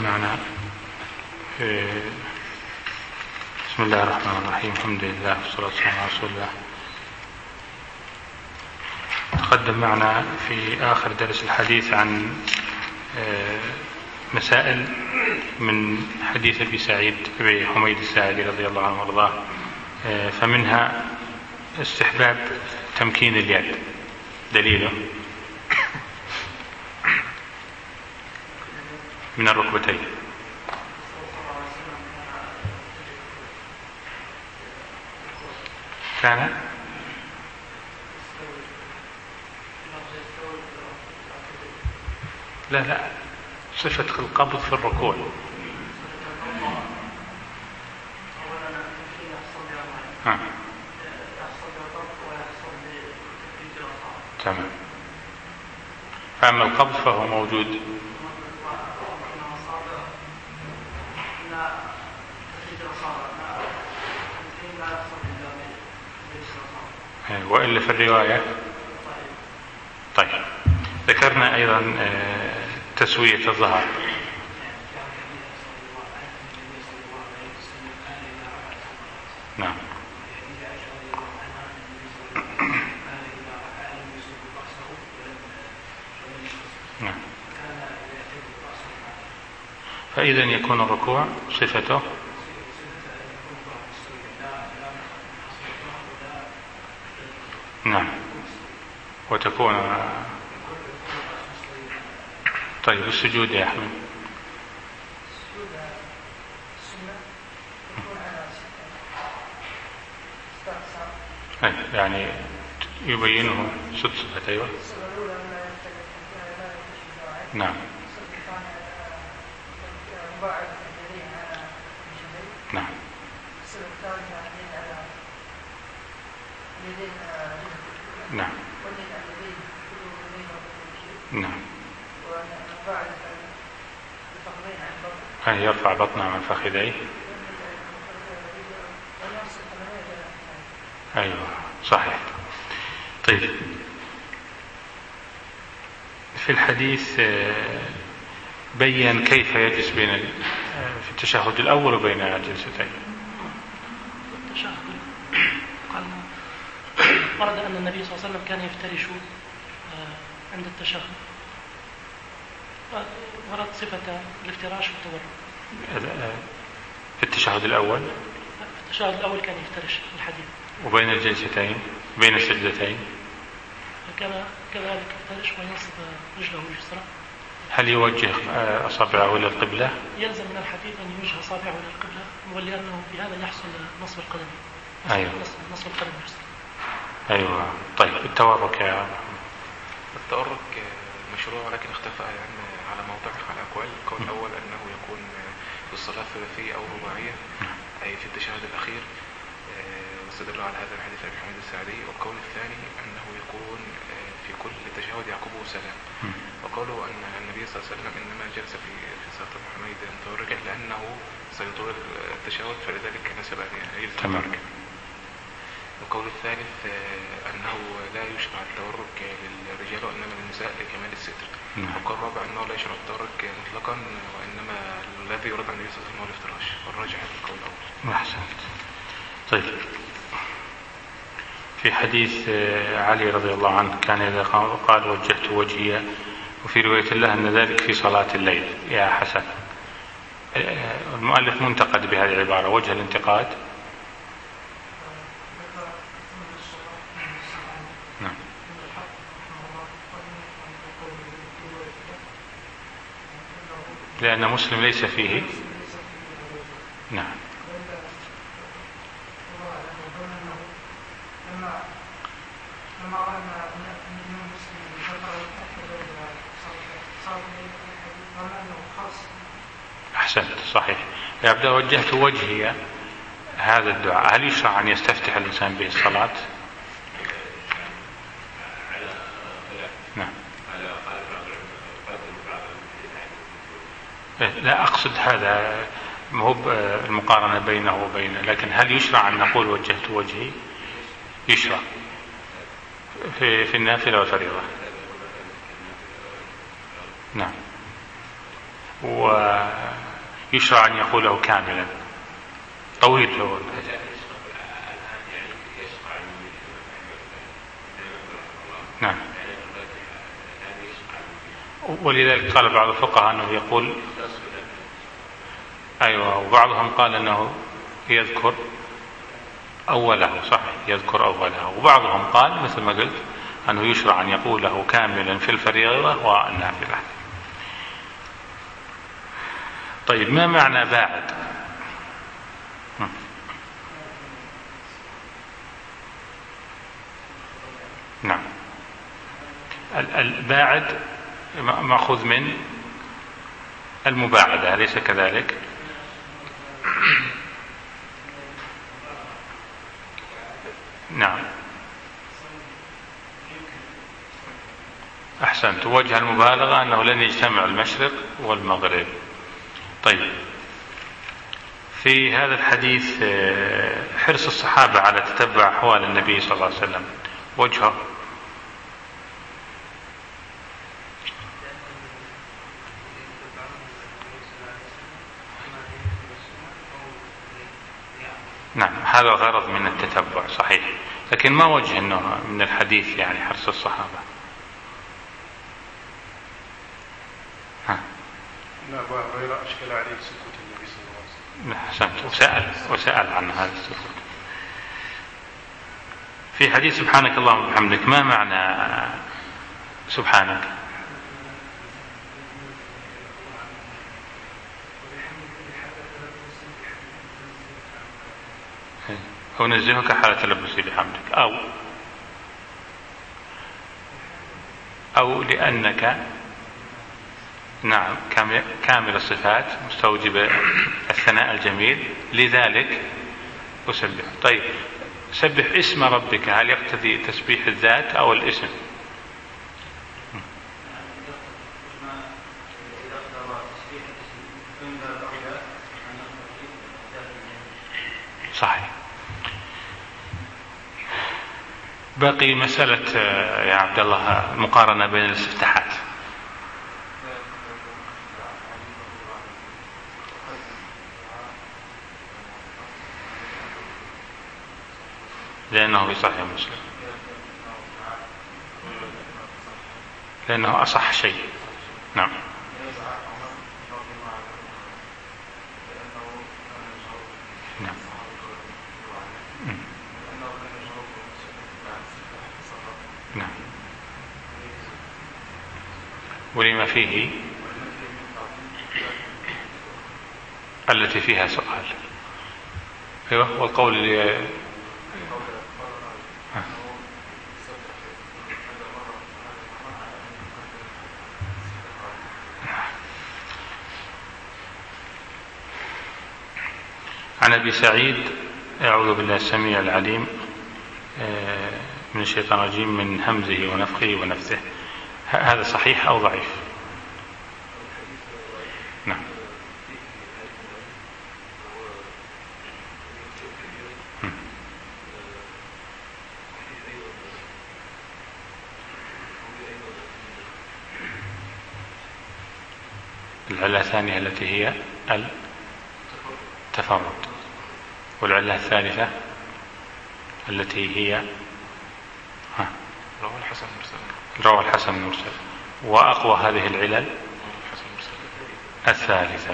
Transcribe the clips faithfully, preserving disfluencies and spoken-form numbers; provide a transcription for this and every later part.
معنا بسم الله الرحمن الرحيم. الحمد لله والصلاة والسلام على رسول الله. تقدم معنا في آخر درس الحديث عن مسائل من حديث أبي سعيد أبي حميد الساعدي رضي الله عنه وارضاه، فمنها استحباب تمكين اليد. دليله من الركبتين. كان لا لا صفة القبض في الركوع. ها. تمام. فأما القبض فهو موجود. وإلا في الرواية. طيب، ذكرنا أيضا تسوية الظهر. نعم. نعم. فإذا يكون الركوع صفته نعم، وتكون. طيب، السجود يا أحمد. أي يعني يبينه ست صفات. أيوة. نعم. نعم. نعم. نعم. أن يرفع بطنه عن فخذيه. أيوة صحيح. طيب، في الحديث بين كيف يجلس بين في التشهد الأول وبين الجلستين. التشهد قال ورد أن النبي صلى الله عليه وسلم كان يفترش عند التشهد، ورد صفة الافتراش والتورك. في التشهد الأول في التشهد الأول كان يفترش الحديث. وبين الجلستين بين السجدتين كان كذلك يفترش وينصب رجله اليسرى. هل يوجه أصابعه إلى القبلة؟ يلزم من الحديث أن يوجه أصابعه إلى القبلة، ولأنه بهذا يحصل نصب القدم. أيوة. نصب القدم اليسرى. أيوة. طيب، التورك يا التورك مشروع، ولكن اختفى يعني على موضعه على أقوال. القول الأول أنه يكون في الصلاة الثلاثية أو الرباعية، أي في التشهد الأخير، واستدلوا على هذا الحديث أبي حميد الساعدي. والقول الثاني أنه يكون في كل تشهد يعقبه سلام. وقالوا أن النبي صلى الله عليه وسلم إنما جلس في في صلاة أبي حميد متوركا لأنه سيطول التشهد، فلذلك نسب أن يجلس متوركا. القول الثالث أنه لا يشرع التورك للرجال وإنما للنساء لكمال الستر. والقول الرابع أنه لا يشرع التورك مطلقا، وإنما الذي يرد عن النبي صلى الله عليه وسلم هو الافتراش، والراجح في القول الأول. أحسنت. طيب، في حديث علي رضي الله عنه كان إذا قال وجهت وجهي، وفي رواية الله أن ذلك في صلاة الليل. يا حسن، المؤلف منتقد بهذه العبارة، وجه الانتقاد. نعم. لأن مسلم ليس فيه. نعم. أحسنت، صحيح. يبدأ وجهت وجهي، هذا الدعاء هل يشرع أن يستفتح الإنسان به الصلاة؟ نعم. لا أقصد هذا، مو المقارنة بينه وبين، لكن هل يشرع أن نقول وجهت وجهي؟ يشرع في, في النافلة والفريضة. نعم. ويشرع أن يقوله كاملا طويل هو. نعم. ولذلك قال بعض الفقهاء أنه يقول أيوة، وبعضهم قال أنه يذكر أوله، صح، يذكر أوله، وبعضهم قال مثل ما قلت أنه يشرع أن يقوله كاملا في الفريضة والنافلة. طيب، ما معنى باعد؟ نعم، الباعد مأخوذ من المباعدة، أليس كذلك؟ نعم، أحسنت. وجه المبالغة أنه لن يجتمع المشرق والمغرب. طيب، في هذا الحديث حرص الصحابة على تتبع أحوال النبي صلى الله عليه وسلم، وجهه؟ نعم، هذا غرض من التتبع، صحيح، لكن ما وجه أنه من الحديث يعني حرص الصحابة؟ ها؟ لا، غير أشكال عليه سكوت النبي صلى الله عليه وسلم. أحسنت، وسأل وسأل عن هذا السكوت. في حديث سبحانك اللهم وبحمدك، ما معنى سبحانك؟ أو نزهك حال تلبسي بحمدك، أو أو لأنك نعم كامل الصفات مستوجب الثناء الجميل، لذلك أسبح. طيب، سبح اسم ربك، هل يقتضي تسبيح الذات أو الاسم؟ صحيح. باقي مسألة يا عبد الله المقارنة بين الاستفتاحات. لأنه في صحيح مسلم، لأنه أصح شيء. نعم. نعم. نعم. ولما فيه التي فيها سؤال. أيوة، والقول اللي عن أبي سعيد، أعوذ بالله السميع العليم من الشيطان الرجيم من همزه ونفخه ونفثه، هذا صحيح أو ضعيف؟ نعم. العلة الثانية التي هي التفرد، والعلة الثالثة التي هي ها روى الحسن مرسل. روى الحسن مرسل. وأقوى هذه العلل الثالثة.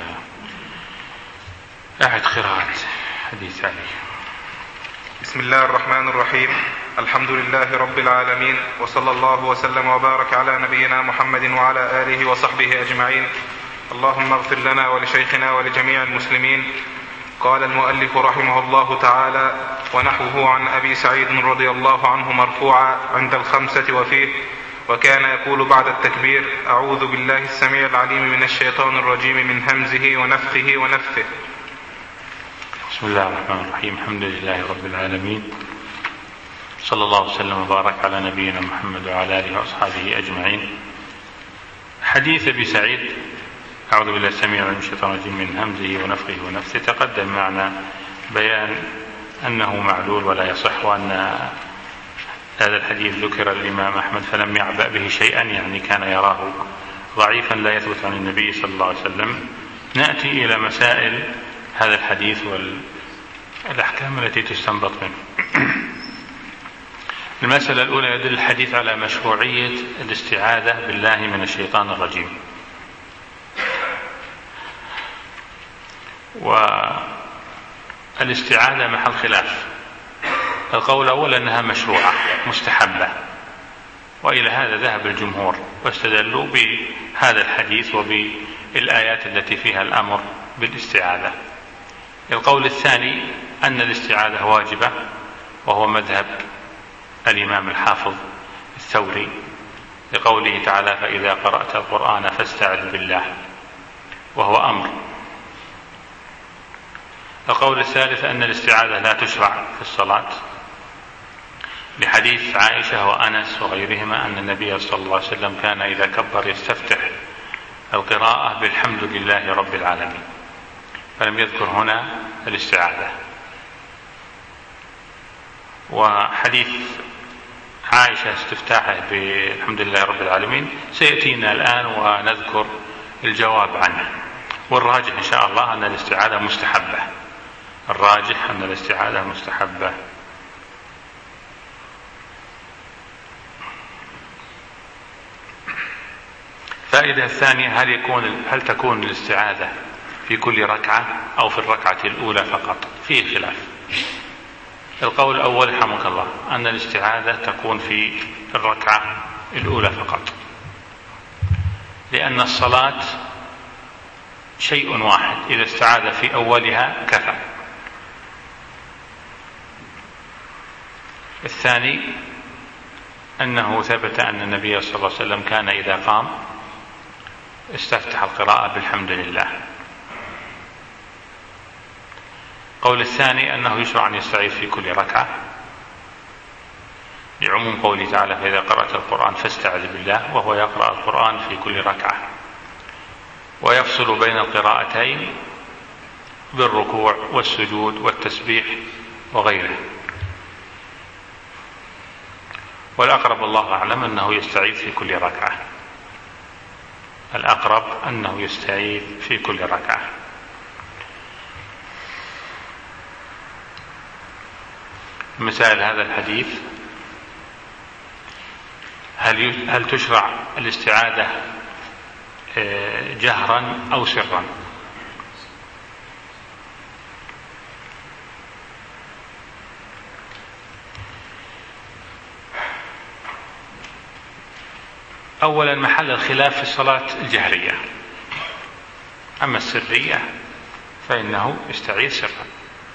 أعد قراءة حديث علي. بسم الله الرحمن الرحيم. الحمد لله رب العالمين، وصلى الله وسلم وبارك على نبينا محمد وعلى آله وصحبه أجمعين. اللهم اغفر لنا ولشيخنا ولجميع المسلمين. قال المؤلف رحمه الله تعالى: ونحوه عن أبي سعيد رضي الله عنه مرفوعا عند الخمسة وفيه: وكان يقول بعد التكبير: أعوذ بالله السميع العليم من الشيطان الرجيم من همزه ونفخه ونفثه. بسم الله الرحمن الرحيم. الحمد لله رب العالمين، صلى الله وسلم وبارك على نبينا محمد وعلى آله وأصحابه أجمعين. حديث أبي سعيد أعوذ بالله السميع العليم من الشيطان الرجيم من همزه ونفخه ونفثه تقدم معنا بيان أنه معلول ولا يصح، وأن هذا الحديث ذكر الإمام أحمد فلم يعبأ به شيئا، يعني كان يراه ضعيفا لا يثبت عن النبي صلى الله عليه وسلم، نأتي إلى مسائل هذا الحديث والأحكام التي تستنبط منه. المسألة الأولى: يدل الحديث على مشروعية الاستعاذة بالله من الشيطان الرجيم. والاستعاذة محل خلاف. القول الأول أنها مشروعة مستحبة، وإلى هذا ذهب الجمهور واستدلوا بهذا الحديث وبالآيات التي فيها الأمر بالاستعاذة. القول الثاني أن الاستعاذة واجبة، وهو مذهب الإمام الحافظ الثوري لقوله تعالى: فإذا قرأت القرآن فاستعذ بالله، وهو أمر. القول الثالث أن الاستعاذة لا تشرع في الصلاة، لحديث عائشة وأنس وغيرهما أن النبي صلى الله عليه وسلم كان إذا كبر يستفتح القراءة بالحمد لله رب العالمين، فلم يذكر هنا الاستعاذة. وحديث عائشة استفتاحه بالحمد لله رب العالمين سيأتينا الآن ونذكر الجواب عنه. والراجح إن شاء الله أن الاستعاذة مستحبة، الراجح أن الاستعاذة مستحبة. الفائدة الثانية: هل يكون هل تكون الاستعاذة في كل ركعة أو في الركعة الأولى فقط؟ فيه خلاف. القول الأول رحمك الله أن الاستعاذة تكون في الركعة الأولى فقط، لأن الصلاة شيء واحد، إذا استعاذ في أولها كفى. الثاني أنه ثبت أن النبي صلى الله عليه وسلم كان إذا قام استفتح القراءة بالحمد لله. القول الثاني أنه يشرع أن يستعيذ في كل ركعة، لعموم قوله تعالى: فإذا قرأت القرآن فاستعذ بالله، وهو يقرأ القرآن في كل ركعة، ويفصل بين القراءتين بالركوع والسجود والتسبيح وغيره. والأقرب الله أعلم أنه يستعيذ في كل ركعة، الأقرب أنه يستعيذ في كل ركعة. مثال هذا الحديث: هل هل تشرع الاستعاذة جهرا أو سرا؟ أولا، محل الخلاف في الصلاة الجهرية، أما السرية فإنه يستعيذ سرا.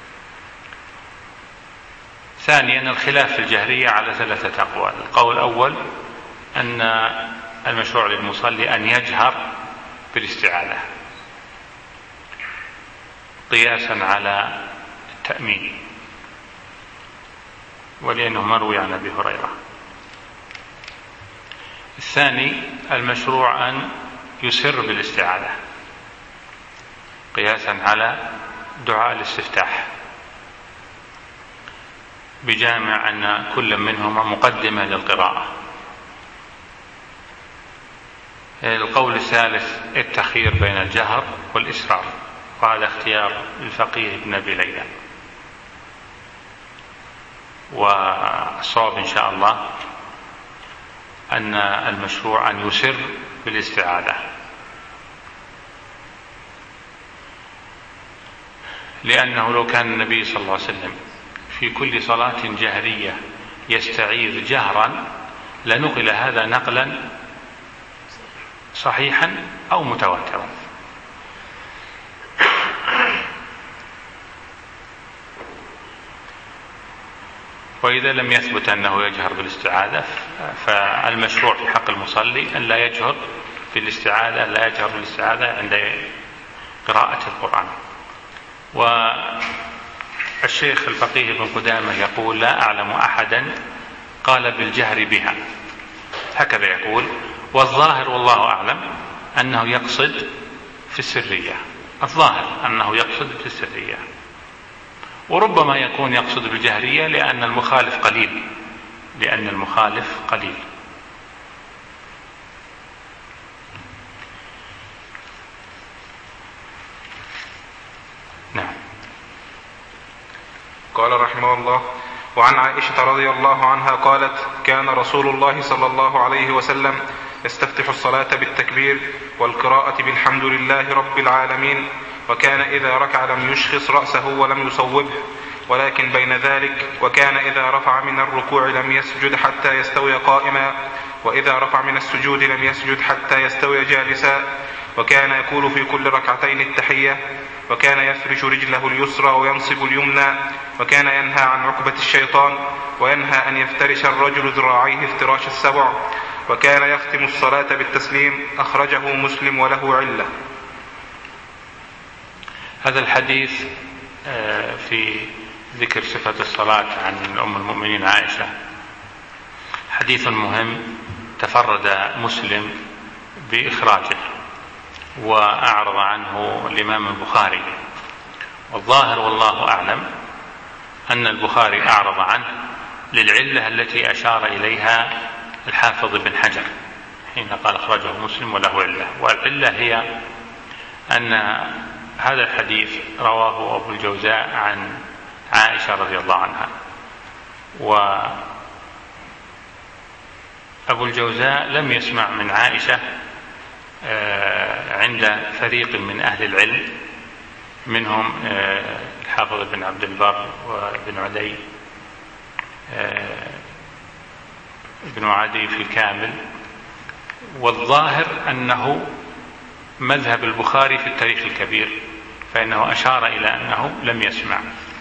ثانيا، الخلاف في الجهرية على ثلاثة أقوال. القول الأول أن المشروع للمصلي أن يجهر بالاستعاذة قياسا على التأمين، ولأنه مروي عن أبي هريرة. الثاني، المشروع أن يسر بالاستعاذة قياسا على دعاء الاستفتاح، بجامع أن كل منهما مقدمة للقراءة. القول الثالث التخيير بين الجهر والإسرار، وهذا اختيار الفقيه ابن أبي ليلى. والصواب إن شاء الله أن المشروع أن يسر بالاستعاذة، لأنه لو كان النبي صلى الله عليه وسلم في كل صلاة جهرية يستعيذ جهرا لنقل هذا نقلا صحيحا أو متواترا. وإذا لم يثبت أنه يجهر بالاستعاذة فالمشروع في حق المصلي أن لا يجهر بالاستعاذة أن لا يجهر بالاستعاذة عند قراءة القرآن. والشيخ الفقيه ابن قدامة يقول: لا أعلم أحدا قال بالجهر بها، هكذا يقول. والظاهر والله أعلم أنه يقصد في السرية، الظاهر أنه يقصد في السرية، وربما يكون يقصد بالجهرية لأن المخالف قليل لأن المخالف قليل قال رحمه الله: وعن عائشة رضي الله عنها قالت: كان رسول الله صلى الله عليه وسلم يستفتح الصلاة بالتكبير والقراءة بالحمد لله رب العالمين، وكان إذا ركع لم يشخص رأسه ولم يصوبه ولكن بين ذلك، وكان إذا رفع من الركوع لم يسجد حتى يستوي قائما، وإذا رفع من السجود لم يسجد حتى يستوي جالسا، وكان يقول في كل ركعتين التحية، وكان يفرش رجله اليسرى وينصب اليمنى، وكان ينهى عن عقبة الشيطان، وينهى أن يفترش الرجل ذراعيه افتراش السبع، وكان يختم الصلاة بالتسليم. أخرجه مسلم وله علة. هذا الحديث في ذكر صفة الصلاة عن أم المؤمنين عائشة حديث مهم، تفرد مسلم بإخراجه وأعرض عنه الإمام البخاري، والظاهر والله أعلم أن البخاري أعرض عنه للعلة التي أشار إليها الحافظ بن حجر حين قال أخرجه مسلم وله علة، والعلة هي أن هذا الحديث رواه أبو الجوزاء عن عائشة رضي الله عنها، وأبو الجوزاء لم يسمع من عائشة عند فريق من أهل العلم، منهم الحافظ بن عبد البر وابن عدي ابن عدي في الكامل، والظاهر أنه مذهب البخاري في التاريخ الكبير، فإنه أشار إلى أنه لم يسمع.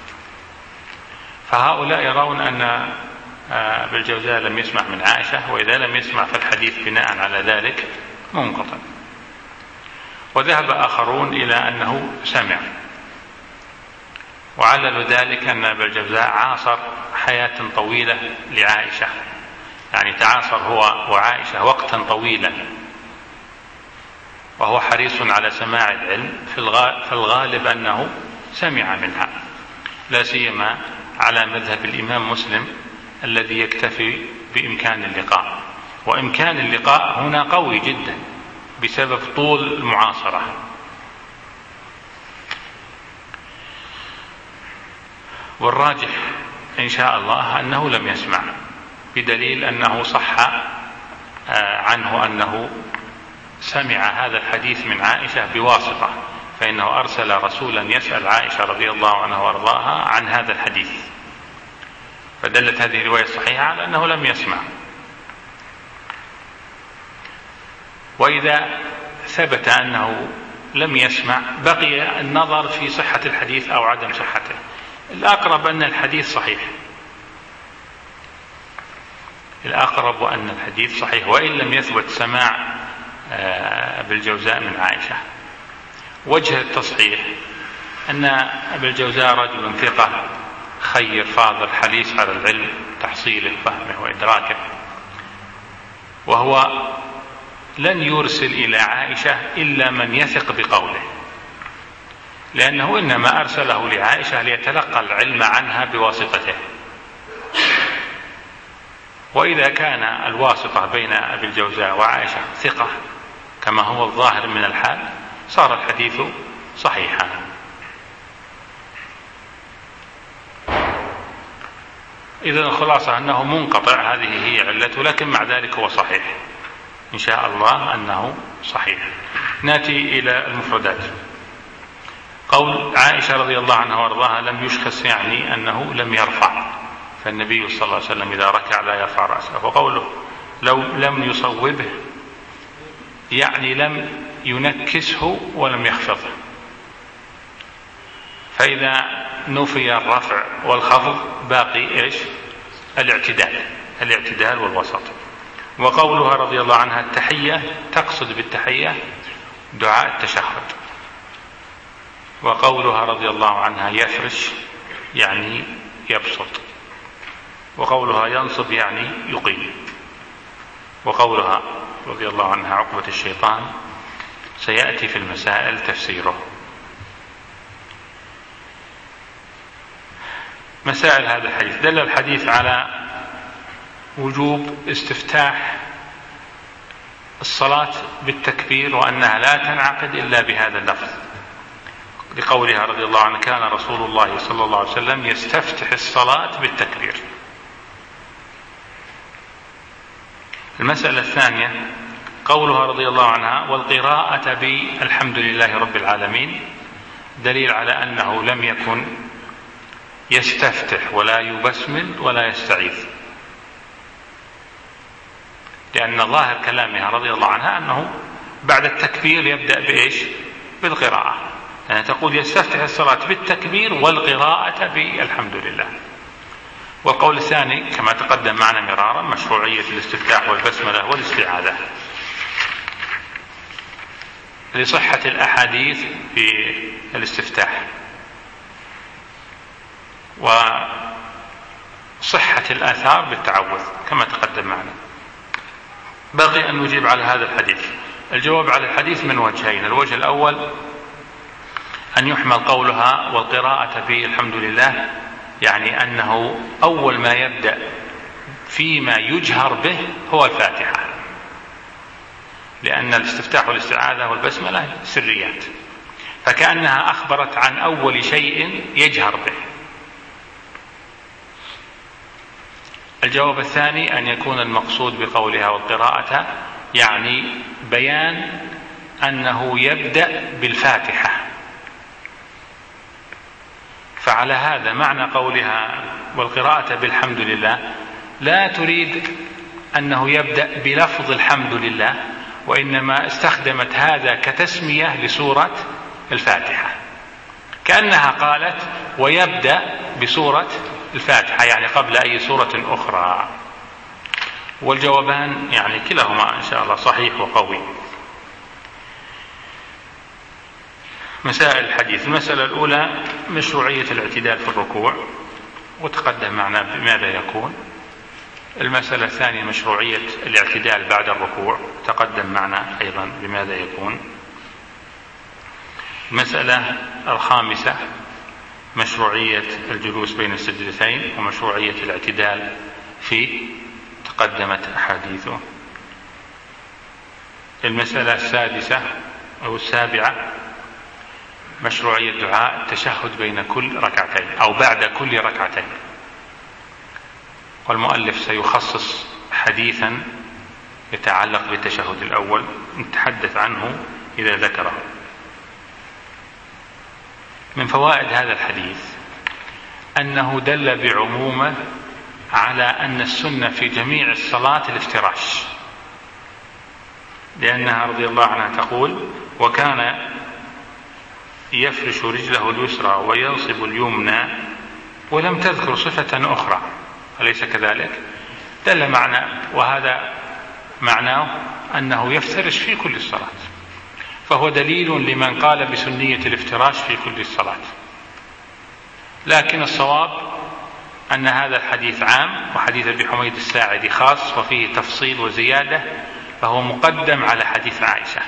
فهؤلاء يرون أن ابن الجوزاء لم يسمع من عائشة، وإذا لم يسمع فالحديث بناء على ذلك منقطع. وذهب آخرون إلى أنه سمع، وعلل ذلك أن ابن الجوزاء عاصر حياة طويلة لعائشة، يعني تعاصر هو وعائشة وقتا طويلا، وهو حريص على سماع العلم، في الغالب أنه سمع منها، لا سيما على مذهب الإمام مسلم الذي يكتفي بإمكان اللقاء، وإمكان اللقاء هنا قوي جدا بسبب طول المعاصرة. والراجح إن شاء الله أنه لم يسمع، بدليل أنه صح عنه أنه سمع هذا الحديث من عائشة بواسطة، فإنه أرسل رسولا يسأل عائشة رضي الله عنها وارضاها عن هذا الحديث، فدلت هذه الرواية الصحيحة على أنه لم يسمع. وإذا ثبت أنه لم يسمع بقي النظر في صحة الحديث أو عدم صحته. الأقرب أن الحديث صحيح، الأقرب أن الحديث صحيح، وإن لم يثبت سماع ابن الجوزاء من عائشة. وجه التصحيح أن ابن الجوزاء رجل ثقة خير فاضل حريص على العلم، تحصيله فهمه وإدراكه، وهو لن يرسل إلى عائشة إلا من يثق بقوله، لأنه إنما أرسله لعائشة ليتلقى العلم عنها بواسطته. وإذا كان الواسطة بين أبي الجوزاء وعائشة ثقة كما هو الظاهر من الحال، صار الحديث صحيحا. إذن الخلاصة أنه منقطع، هذه هي علته، لكن مع ذلك هو صحيح إن شاء الله أنه صحيح. نأتي إلى المفردات. قول عائشة رضي الله عنها وارضاها لم يشخص، يعني أنه لم يرفع، فالنبي صلى الله عليه وسلم إذا ركع لا يرفع رأسه. وقوله لو لم يصوبه، يعني لم ينكسه ولم يخفضه، فإذا نفي الرفع والخفض باقي إيش؟ الاعتدال، الاعتدال والوسط. وقولها رضي الله عنها التحية، تقصد بالتحية دعاء التشهد. وقولها رضي الله عنها يفرش، يعني يبسط. وقولها ينصب، يعني يقيم. وقولها رضي الله عنها عقبة الشيطان سيأتي في المسائل تفسيره. مسائل هذا الحديث: دل الحديث على وجوب استفتاح الصلاة بالتكبير، وأنها لا تنعقد إلا بهذا اللفظ. لقولها رضي الله عنها: كان رسول الله صلى الله عليه وسلم يستفتح الصلاة بالتكبير. المسألة الثانية قولها رضي الله عنها: والقراءة بالحمد لله رب العالمين، دليل على أنه لم يكن يستفتح ولا يبسمل ولا يستعيذ، لأن ظاهر كلامها رضي الله عنها أنه بعد التكبير يبدأ بإيش؟ بالقراءة، يعني تقول يستفتح الصلاة بالتكبير والقراءة بالحمد لله. والقول الثاني كما تقدم معنا مرارا مشروعية الاستفتاح والبسملة والاستعاذة لصحة الأحاديث في الاستفتاح وصحة الآثار بالتعوذ كما تقدم معنا. بقي أن نجيب على هذا الحديث. الجواب على الحديث من وجهين: الوجه الأول أن يحمل قولها والقراءة بالحمد لله يعني أنه أول ما يبدأ فيما يجهر به هو الفاتحة، لأن الاستفتاح والاستعاذة والبسملة سريات، فكأنها أخبرت عن أول شيء يجهر به. الجواب الثاني أن يكون المقصود بقولها والقراءة يعني بيان أنه يبدأ بالفاتحة، فعلى هذا معنى قولها والقراءة بالحمد لله لا تريد أنه يبدأ بلفظ الحمد لله، وإنما استخدمت هذا كتسمية لسورة الفاتحة، كأنها قالت ويبدأ بسورة الفاتحة يعني قبل أي سورة أخرى. والجوابان يعني كلاهما إن شاء الله صحيح وقوي. مسائل الحديث: المسألة الأولى مشروعية الاعتدال في الركوع وتقدم معنا بماذا يكون. المسألة الثانية مشروعية الاعتدال بعد الركوع، تقدم معنا أيضا بماذا يكون. المسألة الخامسة مشروعية الجلوس بين السجدتين ومشروعية الاعتدال فيه، تقدمت أحاديثه. المسألة السادسة أو السابعة مشروعية دعاء التشهد بين كل ركعتين أو بعد كل ركعتين، والمؤلف سيخصص حديثا يتعلق بالتشهد الأول نتحدث عنه إذا ذكره. من فوائد هذا الحديث أنه دل بعمومه على أن السنة في جميع الصلاة الافتراش، لأنها رضي الله عنها تقول: وكان يفرش رجله اليسرى وينصب اليمنى، ولم تذكر صفة أخرى، أليس كذلك؟ دل معنى، وهذا معناه أنه يفترش في كل الصلاة، فهو دليل لمن قال بسنية الافتراش في كل الصلاة. لكن الصواب أن هذا الحديث عام، وحديث أبي حميد الساعدي خاص وفيه تفصيل وزيادة، فهو مقدم على حديث عائشة.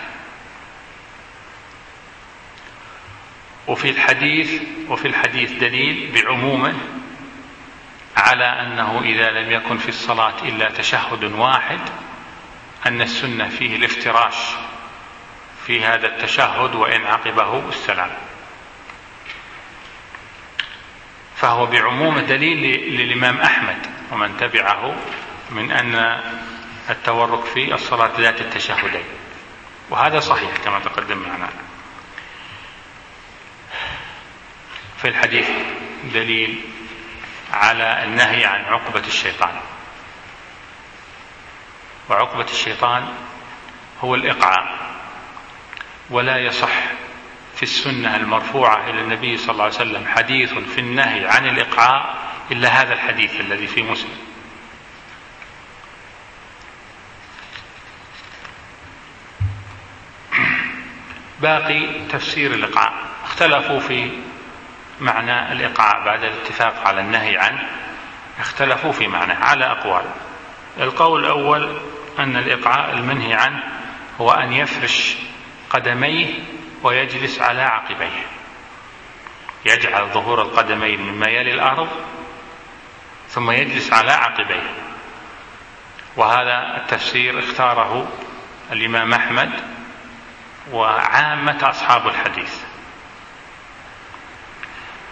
وفي الحديث وفي الحديث دليل بعمومه على أنه إذا لم يكن في الصلاة إلا تشهد واحد أن السنة فيه الافتراش في هذا التشهد وإن عقبه السلام، فهو بعموم دليل للإمام أحمد ومن تبعه من أن التورك في الصلاة ذات التشهدين، وهذا صحيح كما تقدم معنا. في الحديث دليل على النهي عن عقبة الشيطان، وعقبة الشيطان هو الإقعاء، ولا يصح في السنة المرفوعة إلى النبي صلى الله عليه وسلم حديث في النهي عن الإقعاء إلا هذا الحديث الذي في مسلم. باقي تفسير الإقعاء، اختلفوا في معنى الإقعاء بعد الاتفاق على النهي عنه، اختلفوا في معناه على أقوال. القول الأول أن الإقعاء المنهي عنه هو أن يفرش قدميه ويجلس على عقبيه، يجعل ظهور القدمين مما يلي الأرض ثم يجلس على عقبيه، وهذا التفسير اختاره الإمام أحمد وعامة أصحاب الحديث.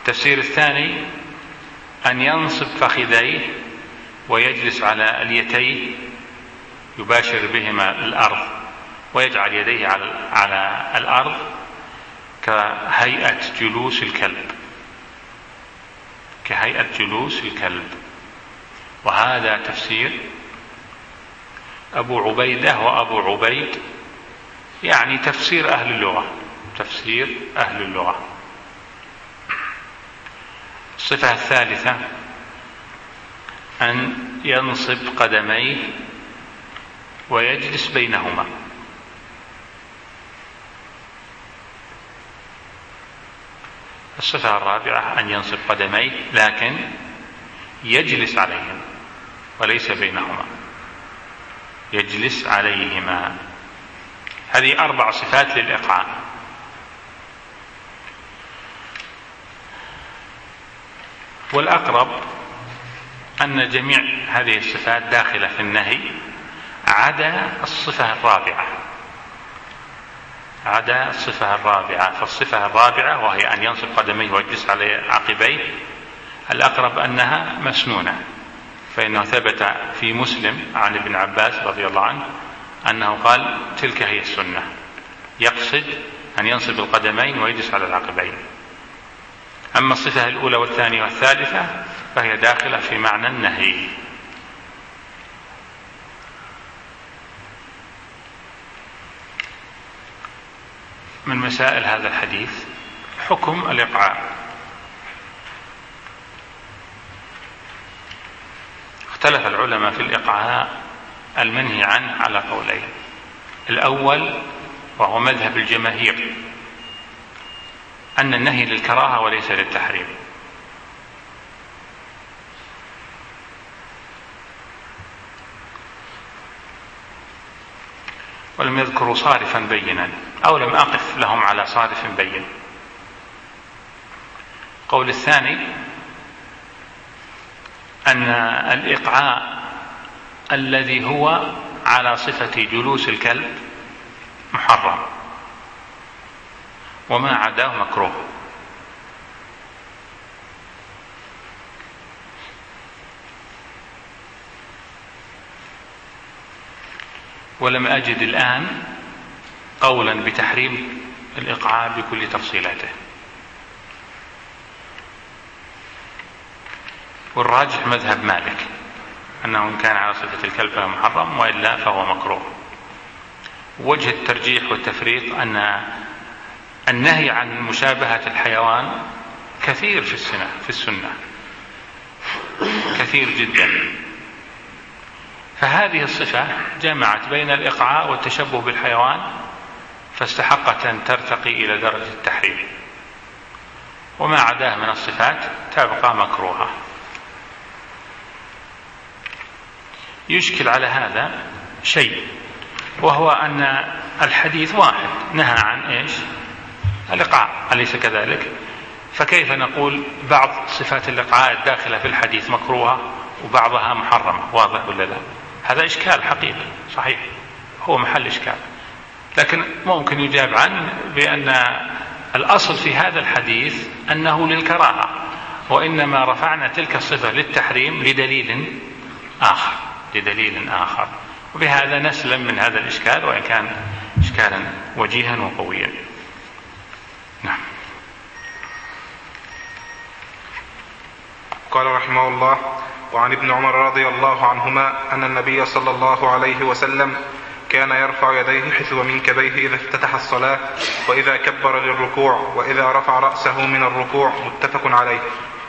التفسير الثاني أن ينصب فخذيه ويجلس على اليتيه يباشر بهما الأرض ويجعل يديه على الأرض كهيئة جلوس الكلب كهيئة جلوس الكلب وهذا تفسير أبو عبيدة وأبو عبيد، يعني تفسير أهل اللغة تفسير أهل اللغة. الصفة الثالثة أن ينصب قدميه ويجلس بينهما. الصفة الرابعة أن ينصب قدميه لكن يجلس عليهم وليس بينهما، يجلس عليهما. هذه أربع صفات للإقعاء. والأقرب أن جميع هذه الصفات داخلة في النهي عدا الصفة الرابعة عدا الصفة الرابعة فالصفة الرابعة وهي أن ينصب قدميه ويجلس على عقبيه الأقرب أنها مسنونة، فإنه ثبت في مسلم عن ابن عباس رضي الله عنه أنه قال تلك هي السنة، يقصد أن ينصب القدمين ويجلس على العقبين. أما الصفة الأولى والثانية والثالثة فهي داخلة في معنى النهي. من مسائل هذا الحديث حكم الإقعاء. اختلف العلماء في الإقعاء المنهي عنه على قولين. الأول وهو مذهب الجماهير أن النهي للكراهة وليس للتحريم، ولم يذكروا صارفا بينا أو لم أقف لهم على صارف بين. قول الثاني أن الإقعاء الذي هو على صفة جلوس الكلب محرم وما عداه مكروه. ولم أجد الآن قولا بتحريم الإقعاء بكل تفصيلاته، والراجح مذهب مالك أنه إن كان على صفة الكلب فهو محرم وإلا فهو مكروه. وجه الترجيح والتفريق أن النهي عن مشابهة الحيوان كثير في السنة في السنة كثير جدا، فهذه الصفة جمعت بين الإقعاء والتشبه بالحيوان فاستحقت أن ترتقي إلى درجة التحريم، وما عداه من الصفات تبقى مكروهة. يشكل على هذا شيء، وهو أن الحديث واحد نهى عن إيش؟ الإقعاء، أليس كذلك؟ فكيف نقول بعض صفات الإقعاء الداخلة في الحديث مكروهة وبعضها محرمة؟ واضح ولا لا؟ هذا إشكال حقيقي صحيح، هو محل إشكال، لكن ممكن يجاب عنه بأن الأصل في هذا الحديث أنه للكراهة، وإنما رفعنا تلك الصفة للتحريم لدليل آخر لدليل آخر وبهذا نسلم من هذا الإشكال، وإن كان إشكالا وجيها وقويا. نعم. قال رحمه الله: وعن ابن عمر رضي الله عنهما أن النبي صلى الله عليه وسلم كان يرفع يديه حذو منكبيه إذا افتتح الصلاة، وإذا كبر للركوع، وإذا رفع رأسه من الركوع، متفق عليه.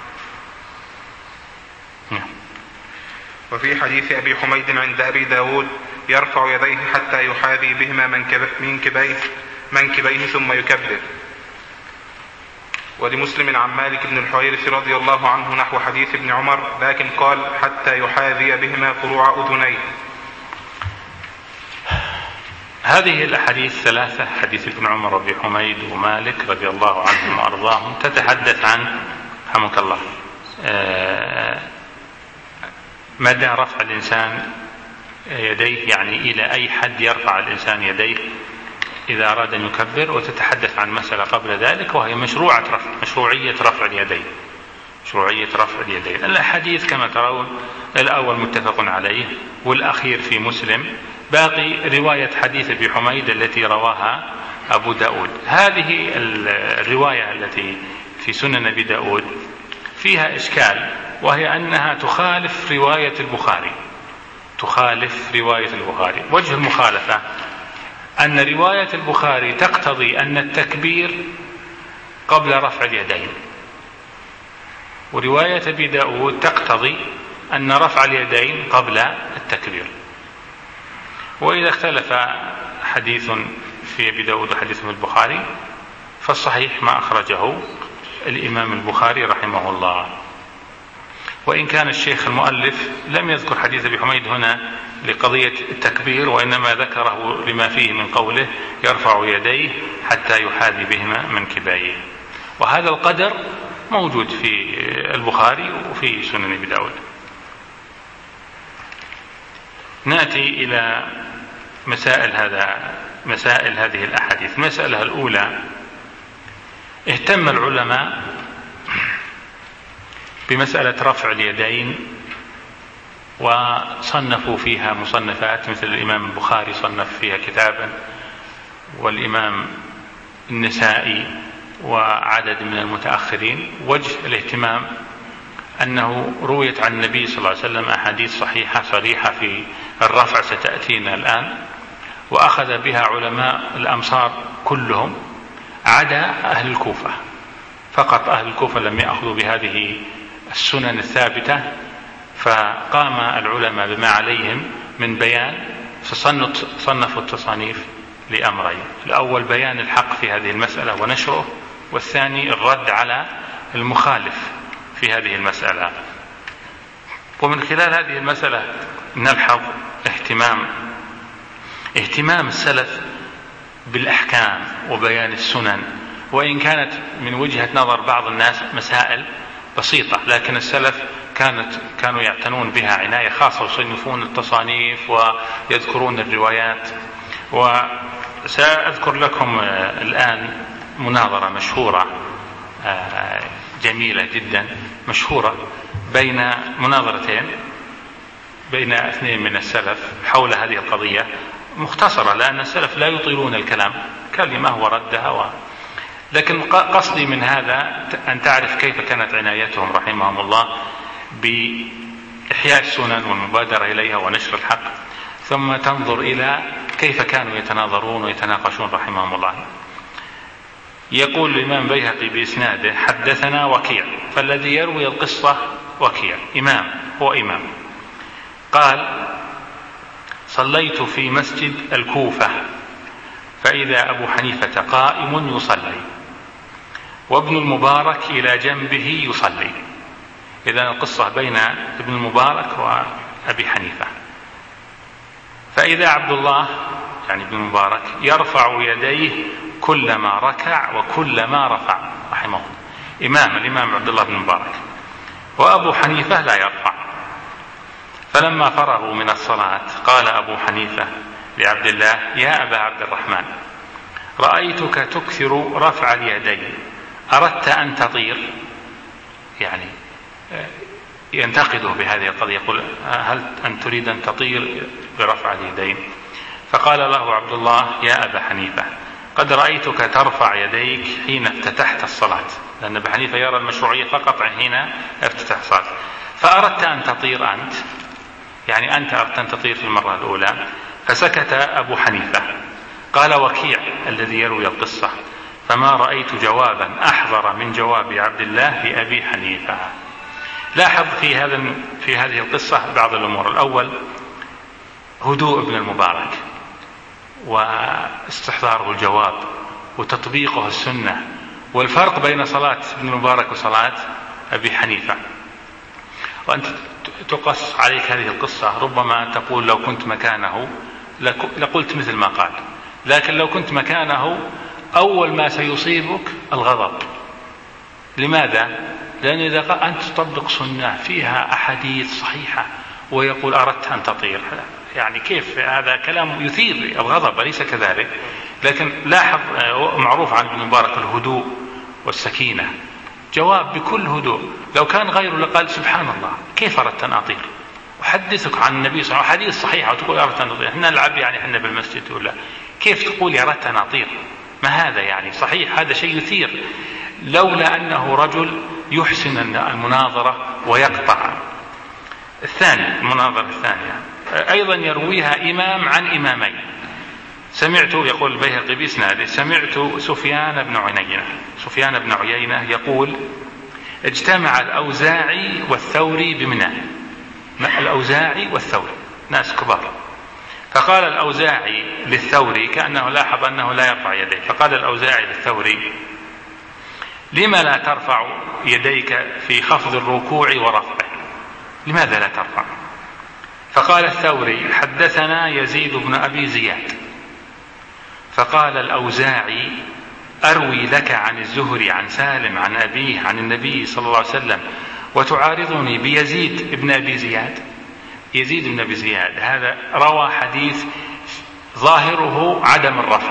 وفي حديث أبي حميد عند أبي داود: يرفع يديه حتى يحاذي بهما منكبيه منكبيه ثم يكبر. ولمسلم عن مالك بن الحويرث رضي الله عنه نحو حديث ابن عمر، لكن قال: حتى يحاذي بهما فروع أذنيه. هذه الأحاديث ثلاثة، حديث ابن عمر وابي حميد ومالك رضي الله عنهم وأرضاهم، تتحدث عن رحمك الله مدى رفع الإنسان يديه، يعني إلى أي حد يرفع الإنسان يديه إذا أراد أن يكبر، وتتحدث عن مسألة قبل ذلك وهي مشروعة رفع مشروعية رفع اليدين مشروعية رفع اليدين. الحديث كما ترون الأول متفق عليه والأخير في مسلم، باقي رواية حديث أبي حميد التي رواها أبو داود. هذه الرواية التي في سنن أبي داود فيها إشكال، وهي أنها تخالف رواية البخاري تخالف رواية البخاري. وجه المخالفة أن رواية البخاري تقتضي أن التكبير قبل رفع اليدين، ورواية أبي داود تقتضي أن رفع اليدين قبل التكبير. وإذا اختلف حديث في أبي داود وحديث في البخاري فالصحيح ما أخرجه الإمام البخاري رحمه الله. وإن كان الشيخ المؤلف لم يذكر حديث أبي حميد هنا لقضية التكبير، وإنما ذكره لما فيه من قوله يرفع يديه حتى يحاذي بهما منكبيه، وهذا القدر موجود في البخاري وفي سنن أبي داود. نأتي إلى مسائل هذا مسائل هذه الأحاديث. المسألة الأولى: اهتم العلماء بمسألة رفع اليدين وصنفوا فيها مصنفات، مثل الإمام البخاري صنف فيها كتابا، والإمام النسائي وعدد من المتأخرين. وجه الاهتمام أنه رويت عن النبي صلى الله عليه وسلم أحاديث صحيحة صريحة في الرفع ستأتينا الآن، وأخذ بها علماء الأمصار كلهم عدا أهل الكوفة. فقط أهل الكوفة لم يأخذوا بهذه السنن الثابتة، فقام العلماء بما عليهم من بيان، فصنفوا التصانيف لأمرين: الأول بيان الحق في هذه المسألة ونشره، والثاني الرد على المخالف في هذه المسألة. ومن خلال هذه المسألة نلحظ اهتمام اهتمام السلف بالأحكام وبيان السنن، وإن كانت من وجهة نظر بعض الناس مسائل بسيطة، لكن السلف كانت كانوا يعتنون بها عناية خاصة، ويصنفون التصانيف ويذكرون الروايات. وسأذكر لكم الآن مناظرة مشهورة جميلة جدا مشهورة بين مناظرتين بين اثنين من السلف حول هذه القضية، مختصرة لأن السلف لا يطيلون الكلام، كلمة وردها و... لكن قصدي من هذا أن تعرف كيف كانت عنايتهم رحمهم الله بإحياء السنن والمبادرة إليها ونشر الحق، ثم تنظر إلى كيف كانوا يتناظرون ويتناقشون رحمهم الله. يقول الإمام بيهقي بإسناده: حدثنا وكيع، فالذي يروي القصة وكيع إمام هو إمام، قال: صليت في مسجد الكوفة فإذا أبو حنيفة قائم يصلي وابن المبارك إلى جنبه يصلي. إذن القصة بين ابن المبارك وأبي حنيفة. فإذا عبد الله يعني ابن المبارك يرفع يديه كلما ركع وكلما رفع رحمه الله، إمام الإمام عبد الله بن المبارك، وأبو حنيفة لا يرفع. فلما فرغوا من الصلاة قال أبو حنيفة لعبد الله: يا أبا عبد الرحمن، رأيتك تكثر رفع اليدين، أردت أن تطير؟ يعني ينتقده بهذه القضية، يقول: هل أن تريد أن تطير برفع اليدين؟ فقال له عبد الله: يا أبا حنيفة، قد رأيتك ترفع يديك حين افتتحت الصلاة، لأن أبا حنيفة يرى المشروعية فقط حين افتتح الصلاة، فأردت أن تطير أنت، يعني أنت أردت أن تطير في المرة الأولى. فسكت أبو حنيفة. قال وكيع الذي يروي القصة: فما رأيت جوابا أحضر من جواب عبد الله لأبي حنيفة. لاحظ في هذا في هذه القصة بعض الأمور. الأول هدوء ابن المبارك واستحضاره الجواب وتطبيقه السنة، والفرق بين صلاة ابن المبارك وصلاة أبي حنيفة. وأنت تقص عليك هذه القصة ربما تقول لو كنت مكانه لقلت مثل ما قال، لكن لو كنت مكانه أول ما سيصيبك الغضب. لماذا؟ لأن إذا أنت تطبق سنة فيها أحاديث صحيحة ويقول أردت أن تطير، يعني كيف؟ هذا كلام يثير الغضب، أليس كذلك؟ لكن لاحظ معروف عن ابن مبارك الهدوء والسكينة، جواب بكل هدوء. لو كان غيره لقال سبحان الله كيف أردت أن أطير؟ أحدثك عن النبي صلى الله عليه وسلم حديث صحيح وتقول أردت أن أطير، احنا نلعب يعني احنا بالمسجد ولا كيف تقول أردت أن أطير؟ ما هذا يعني؟ صحيح هذا شيء يثير، لولا أنه رجل يحسن المناظرة ويقطع. الثاني المناظرة الثانية أيضا يرويها إمام عن إمامين. سمعت، يقول البيهقي بإسناده، سمعت سفيان بن عيينة سفيان بن عيينة يقول اجتمع الأوزاعي والثوري بمنى. الأوزاعي والثوري ناس كبار، فقال الأوزاعي للثوري كأنه لاحظ أنه لا يرفع يديه، فقال الأوزاعي للثوري لما لا ترفع يديك في خفض الركوع ورفعه؟ لماذا لا ترفع؟ فقال الثوري حدثنا يزيد بن أبي زياد. فقال الأوزاعي أروي لك عن الزهري عن سالم عن أبيه عن النبي صلى الله عليه وسلم وتعارضني بيزيد بن أبي زياد؟ يزيد بن أبي زياد هذا روى حديث ظاهره عدم الرفع،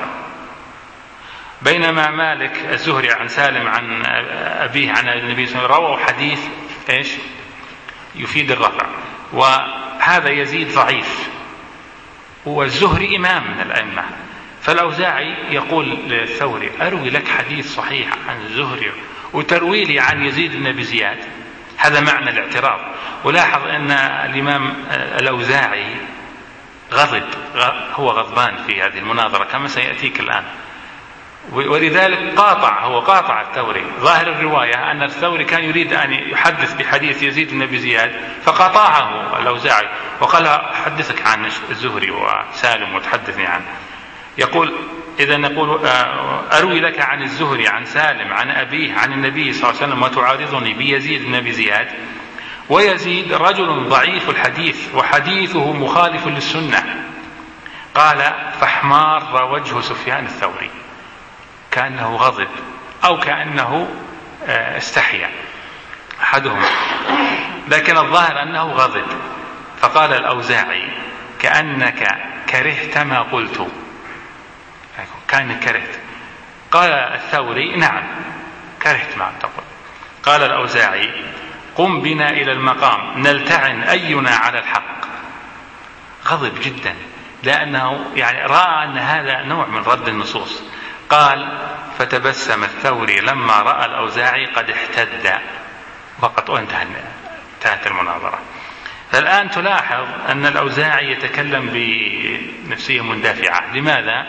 بينما مالك الزهري عن سالم عن أبيه عن النبي صلى الله عليه وسلم روى حديث إيش يفيد الرفع، وهذا يزيد ضعيف والزهري إمام من الأئمة. فالأوزاعي يقول للثوري أروي لك حديث صحيح عن الزهري وتروي لي عن يزيد بن أبي زياد؟ هذا معنى الاعتراض. ولاحظ أن الإمام الأوزاعي غضب، هو غضبان في هذه المناظرة كما سيأتيك الآن، ولذلك قاطع، هو قاطع الثوري. ظاهر الرواية أن الثوري كان يريد أن يحدث بحديث يزيد بن أبي زياد فقاطعه الأوزاعي وقال أحدثك عن الزهري وسالم وتحدثني عنه. يقول إذا نقول أروي لك عن الزهري عن سالم عن أبيه عن النبي صلى الله عليه وسلم وتعارضني بيزيد بن أبي زياد، ويزيد رجل ضعيف الحديث وحديثه مخالف للسنة. قال فاحمار وجه سفيان الثوري، كأنه غضب أو كأنه استحيا أحدهما، لكن الظاهر أنه غضب. فقال الأوزاعي كأنك كرهت ما قلت، كان كرهت. قال الثوري نعم كرهت ما تقول. قال الأوزاعي قم بنا إلى المقام نلتعن أينا على الحق. غضب جدا لأنه يعني رأى أن هذا نوع من رد النصوص. قال فتبسم الثوري لما رأى الأوزاعي قد احتد، وقد انتهت المناظرة. فالآن تلاحظ أن الأوزاعي يتكلم بنفسية مندفعة. لماذا؟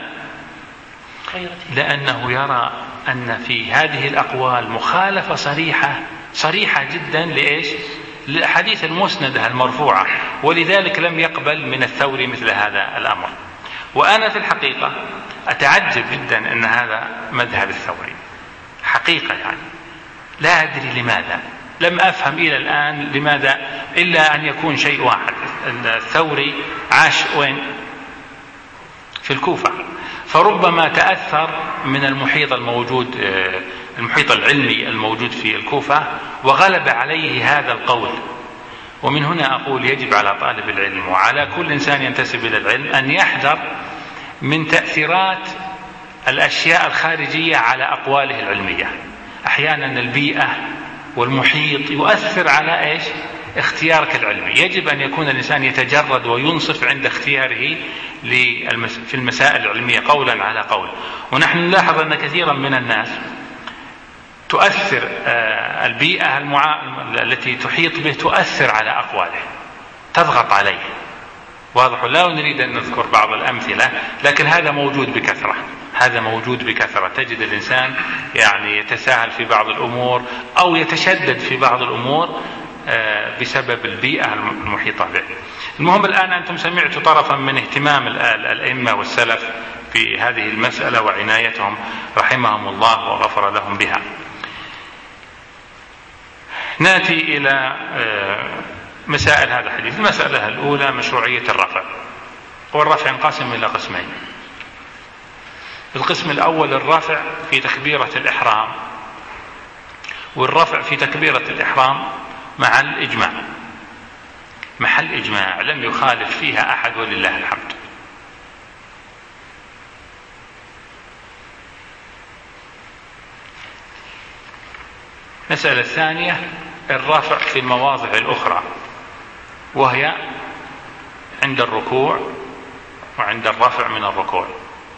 لأنه يرى أن في هذه الأقوال مخالفة صريحة صريحة جدا لإيش؟ للأحاديث المسندة المرفوعة، ولذلك لم يقبل من الثوري مثل هذا الأمر. وأنا في الحقيقة أتعجب جدا أن هذا مذهب الثوري حقيقة، يعني لا أدري لماذا، لم أفهم إلى الآن لماذا، إلا أن يكون شيء واحد. الثوري عاش وين؟ في الكوفة، فربما تأثر من المحيط الموجود، المحيط العلمي الموجود في الكوفة، وغلب عليه هذا القول. ومن هنا أقول يجب على طالب العلم وعلى كل إنسان ينتسب إلى العلم أن يحذر من تأثيرات الأشياء الخارجية على أقواله العلمية. أحيانا البيئة والمحيط يؤثر على إيش؟ اختيارك العلمي. يجب أن يكون الإنسان يتجرد وينصف عند اختياره في المسائل العلمية قولا على قول. ونحن نلاحظ أن كثيرا من الناس تؤثر البيئة المعا... التي تحيط به تؤثر على أقواله، تضغط عليه. واضح؟ لا نريد أن نذكر بعض الأمثلة، لكن هذا موجود بكثرة، هذا موجود بكثرة. تجد الإنسان يعني يتساهل في بعض الأمور أو يتشدد في بعض الأمور بسبب البيئة المحيطة به. المهم الآن أنتم سمعتوا طرفا من اهتمام الأئمة والسلف في هذه المسألة وعنايتهم رحمهم الله وغفر لهم بها. نأتي إلى مسائل هذا الحديث. المسألة الأولى مشروعية الرفع، والرفع ينقسم إلى قسمين. القسم الأول الرفع في تكبيرة الإحرام، والرفع في تكبيرة الإحرام مع الإجماع، محل إجماع لم يخالف فيها أحد ولله الحمد. المسألة الثانية الرفع في المواضع الأخرى، وهي عند الركوع وعند الرفع من الركوع.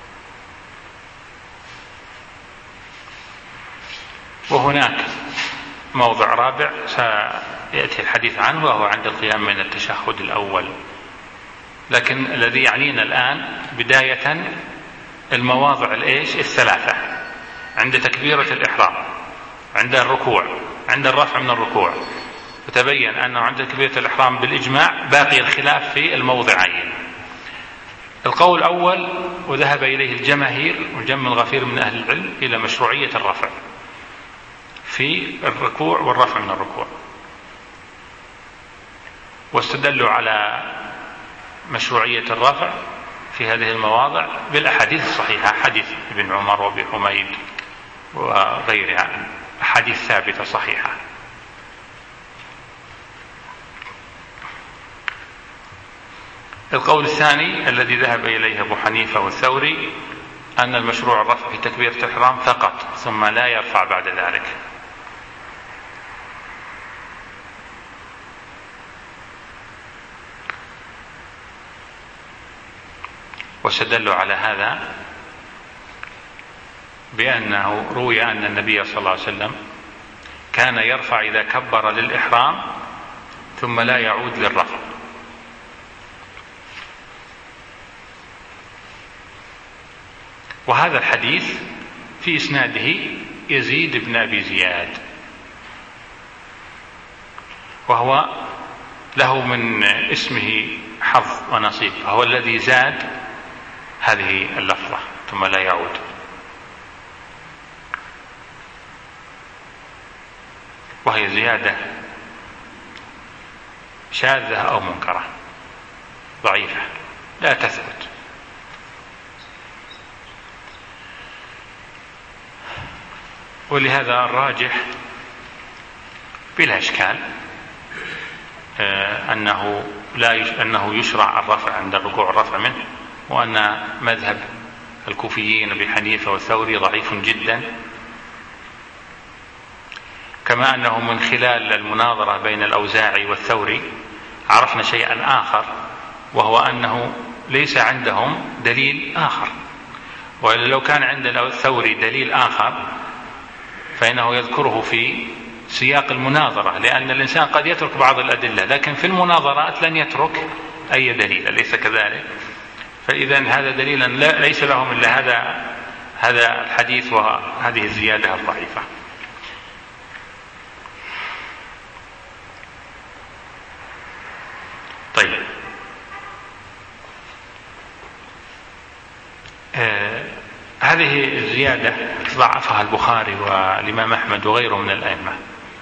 وهناك موضع رابع سيأتي الحديث عنه، وهو عند القيام من التشهد الأول. لكن الذي يعنينا الآن بداية المواضع الإيش الثلاثة: عند تكبيرة الإحرام، عند الركوع، عند الرفع من الركوع. وتبين أنه عند تكبيرة الإحرام بالإجماع باقي الخلاف في الموضعين. القول الأول وذهب إليه الجماهير والجم الغفير من أهل العلم إلى مشروعية الرفع في الركوع والرفع من الركوع، واستدلوا على مشروعية الرفع في هذه المواضع بالأحاديث الصحيحة، حديث ابن عمر وابي حميد وغيرها، أحاديث ثابتة صحيحة. القول الثاني الذي ذهب إليه أبو حنيفة والثوري أن المشروع الرفع في تكبيرة الإحرام فقط، ثم لا يرفع بعد ذلك. واستدلوا على هذا بأنه روي أن النبي صلى الله عليه وسلم كان يرفع إذا كبر للإحرام ثم لا يعود للرفع. وهذا الحديث في إسناده يزيد بن أبي زياد، وهو له من اسمه حظ ونصيب، فهو الذي زاد هذه اللفظة ثم لا يعود. وهي زيادة شاذة أو منكرة ضعيفة لا تثبت. ولهذا الراجح بلا إشكال أنه لا يش... أنه يشرع الرفع عند الركوع الرفع منه، وأن مذهب الكوفيين بحنيفة والثوري ضعيف جدا. كما أنه من خلال المناظرة بين الأوزاعي والثوري عرفنا شيئا آخر، وهو أنه ليس عندهم دليل آخر. وإلا لو كان عند الثوري دليل آخر فإنه يذكره في سياق المناظرة، لأن الإنسان قد يترك بعض الأدلة، لكن في المناظرات لن يترك أي دليل، أليس كذلك؟ فإذا هذا دليلا ليس لهم إلا هذا هذا الحديث وهذه الزيادة الضعيفة. طيب، آه هذه الزيادة ضعفها البخاري والإمام أحمد وغيره من الأئمة.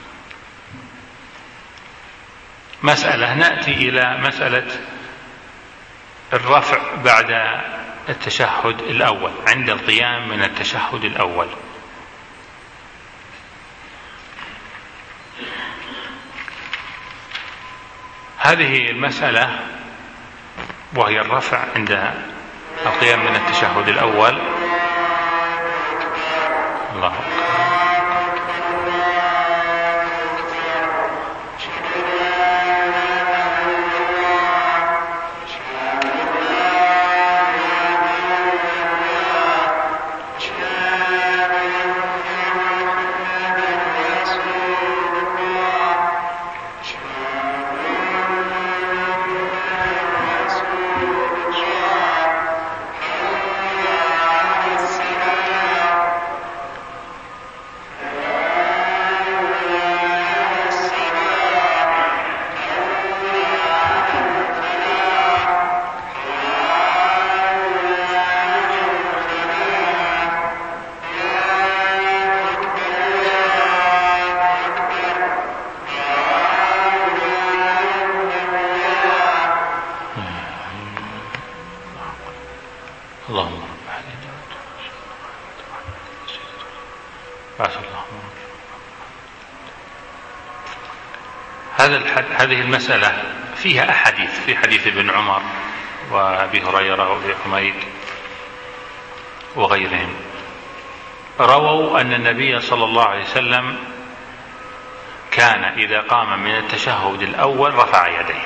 مسألة نأتي إلى مسألة الرفع بعد التشهد الأول، عند القيام من التشهد الأول. هذه المسألة وهي الرفع عند القيام من التشهد الأول. الله أكبر. هذه المسألة فيها أحاديث، في حديث ابن عمر وأبي هريرة وأبي حميد وغيرهم، رووا أن النبي صلى الله عليه وسلم كان إذا قام من التشهد الأول رفع يديه.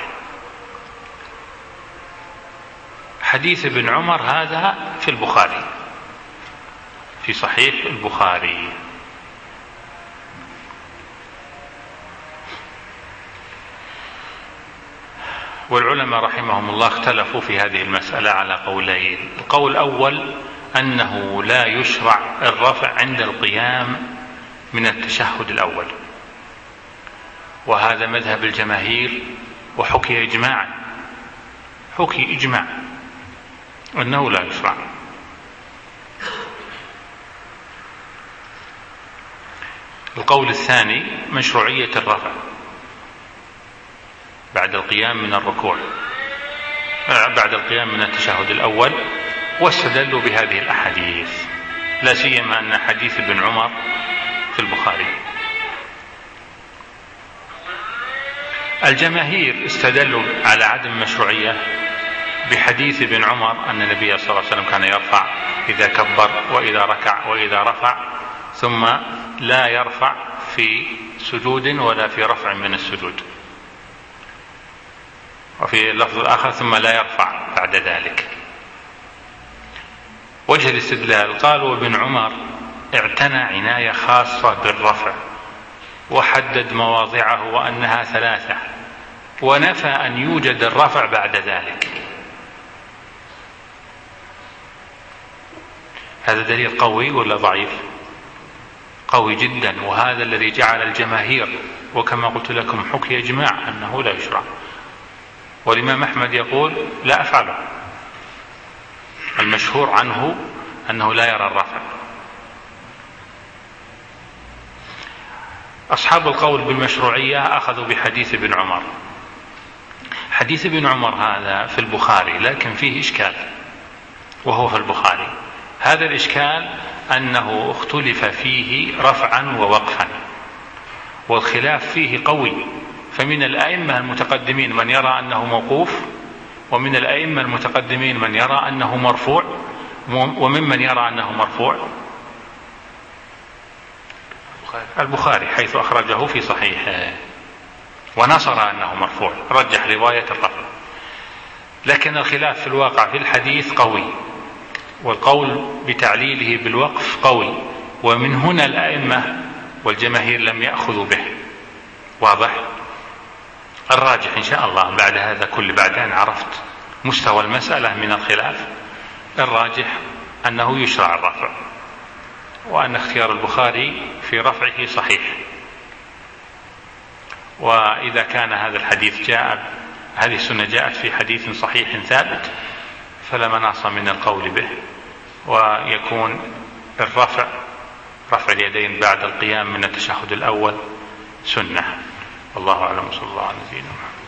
حديث ابن عمر هذا في البخاري، في صحيح البخاري. والعلماء رحمهم الله اختلفوا في هذه المسألة على قولين. القول الأول أنه لا يشرع الرفع عند القيام من التشهد الأول، وهذا مذهب الجماهير، وحكي إجماعا، حكي إجماع أنه لا يشرع. القول الثاني مشروعية الرفع بعد القيام من الركوع، بعد القيام من التشهد الأول، واستدلوا بهذه الأحاديث، لا سيما أن حديث ابن عمر في البخاري. الجماهير استدلوا على عدم مشروعية بحديث ابن عمر أن النبي صلى الله عليه وسلم كان يرفع إذا كبر وإذا ركع وإذا رفع، ثم لا يرفع في سجود ولا في رفع من السجود. وفي اللفظ الآخر ثم لا يرفع بعد ذلك. وجه الاستدلال قالوا ابن عمر اعتنى عناية خاصة بالرفع، وحدد مواضعه وأنها ثلاثة، ونفى أن يوجد الرفع بعد ذلك. هذا دليل قوي ولا ضعيف؟ قوي جدا، وهذا الذي جعل الجماهير، وكما قلت لكم حكي إجماع أنه لا يشرع. والإمام أحمد يقول لا أفعله، المشهور عنه أنه لا يرى الرفع. أصحاب القول بالمشروعية أخذوا بحديث ابن عمر. حديث ابن عمر هذا في البخاري، لكن فيه إشكال، وهو في البخاري. هذا الإشكال أنه اختلف فيه رفعا ووقفا، والخلاف فيه قوي، فمن الأئمة المتقدمين من يرى أنه موقوف، ومن الأئمة المتقدمين من يرى أنه مرفوع، وممن يرى أنه مرفوع البخاري حيث أخرجه في صحيحه، ونصر أنه مرفوع، رجح رواية الرفع. لكن الخلاف في الواقع في الحديث قوي، والقول بتعليله بالوقف قوي، ومن هنا الأئمة والجماهير لم يأخذوا به. واضح؟ الراجح إن شاء الله بعد هذا كل بعد أن عرفت مستوى المسألة من الخلاف، الراجح أنه يشرع الرفع، وأن اختيار البخاري في رفعه صحيح. وإذا كان هذا الحديث جاء، هذه السنة جاءت في حديث صحيح ثابت، فلا مناص من القول به، ويكون الرفع، رفع اليدين بعد القيام من التشهد الأول، سنة. والله أعلم، صلى الله عليه وسلم.